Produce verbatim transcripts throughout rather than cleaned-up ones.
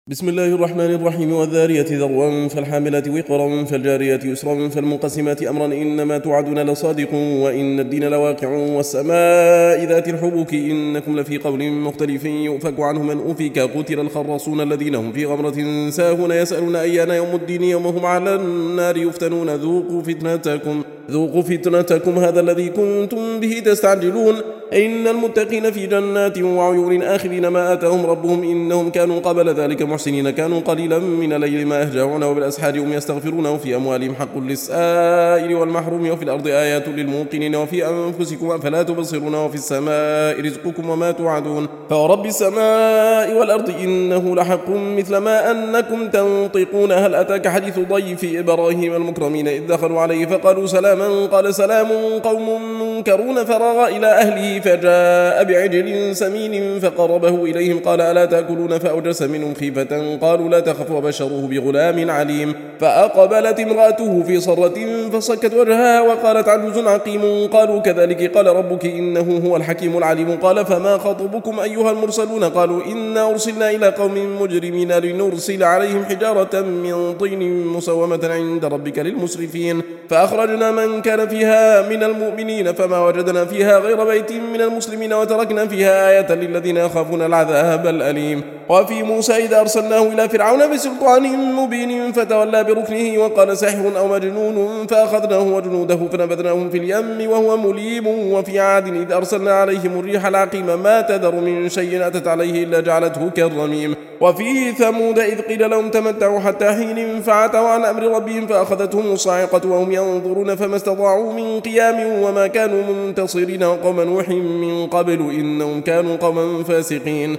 بسم الله الرحمن الرحيم. والذاريات ذروا فالحاملات وقرا فالجاريات يسرا فالمنقسمات أمرا إنما توعدون لصادق وإن الدين لواقع والسماء ذات الحبك إنكم لفي قول مختلف يؤفك عنه من أفك قتل الخراصون الذين هم في غمرة ساهون يسألون أيان يوم الدين يوم هم على النار يفتنون ذوقوا فتنتكم ذوقوا فتنتكم هذا الذي كنتم به تستعجلون. إن المتقين في جنات وعيون آخذين ما آتاهم ربهم إنهم كانوا قبل ذلك محسنين كانوا قليلا من الليل ما يهجعون وبالأسحار هم يستغفرون وفي أموالهم حق للسائل والمحروم وفي الأرض آيات للموقنين وفي أنفسكم أفلا تبصرون وفي السماء رزقكم وما توعدون فورب السماء والأرض إنه لحق مثل ما أنكم تنطقون. هل أتاك حديث ضيف إبراهيم المكرمين إذ دخلوا عليه فقالوا سلاما قال سلام قوم منكرون فراغ إلى أهله فجاء بعجل سمين فقربه إليهم قال ألا تأكلون فأوجس منهم خيفة قالوا لا تخف وبشروه بغلام عليم. فأقبلت امرأته في صرة فصكت وجهها وقالت عجوز عقيم قالوا كذلك قال ربك إنه هو الحكيم العليم. قال فما خطبكم أيها المرسلون قالوا إنا أرسلنا إلى قوم مجرمين لنرسل عليهم حجارة من طين مسومة عند ربك للمسرفين فأخرجنا من كان فيها من المؤمنين فما وجدنا فيها غير بيت من المسلمين وتركنا فيها آية للذين يخافون العذاب الأليم. وفي موسى إذا أرسلناه إلى فرعون بسلطان مبين فتولى بركنه وقال ساحر أو مجنون فأخذناه وجنوده فنبذناهم في اليم وهو مليم. وفي عاد إذا أرسلنا عليهم الريح العقيم ما تذر من شيء أتت عليه إلا جعلته كالرميم. وفي ثمود إذ قيل لهم تمتعوا حتى حين فعتوا عن أمر ربهم فأخذتهم الصاعقة وهم ينظرون فما استطاعوا من قيام وما كانوا منتصرين وقوم نوح من قبل إنهم كانوا قوما فاسقين.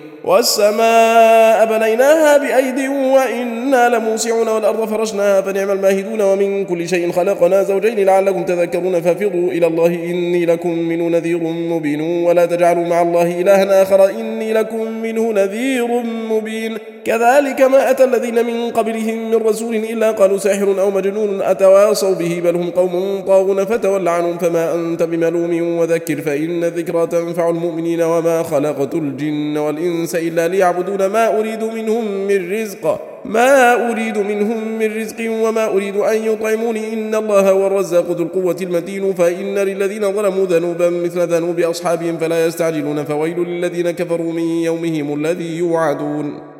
والسماء بنيناها بأيد وإنا لموسعون والأرض فرشناها فنعم الماهدون ومن كل شيء خلقنا زوجين لعلكم تذكرون ففروا إلى الله إني لكم منه نذير مبين ولا تجعلوا مع الله إلها آخر إني لكم منه نذير مبين. كذلك ما أتى الذين من قبلهم من رسول إلا قالوا ساحر أو مجنون أتواصوا به بل هم قوم طاغون فتول عنهم فما أنت بملوم وذكر فإن الذكرى تنفع المؤمنين وما خلقت الجن والإنس إلا ليعبدون ما أريد منهم من رزق ما أريد منهم من رزق وما أريد أن يطعموني إن الله هو الرزاق ذو القوة المتين. فإن للذين ظلموا ذنوبا مثل ذنوب أصحابهم فلا يستعجلون فويل للذين كفروا من يومهم الذي يوعدون.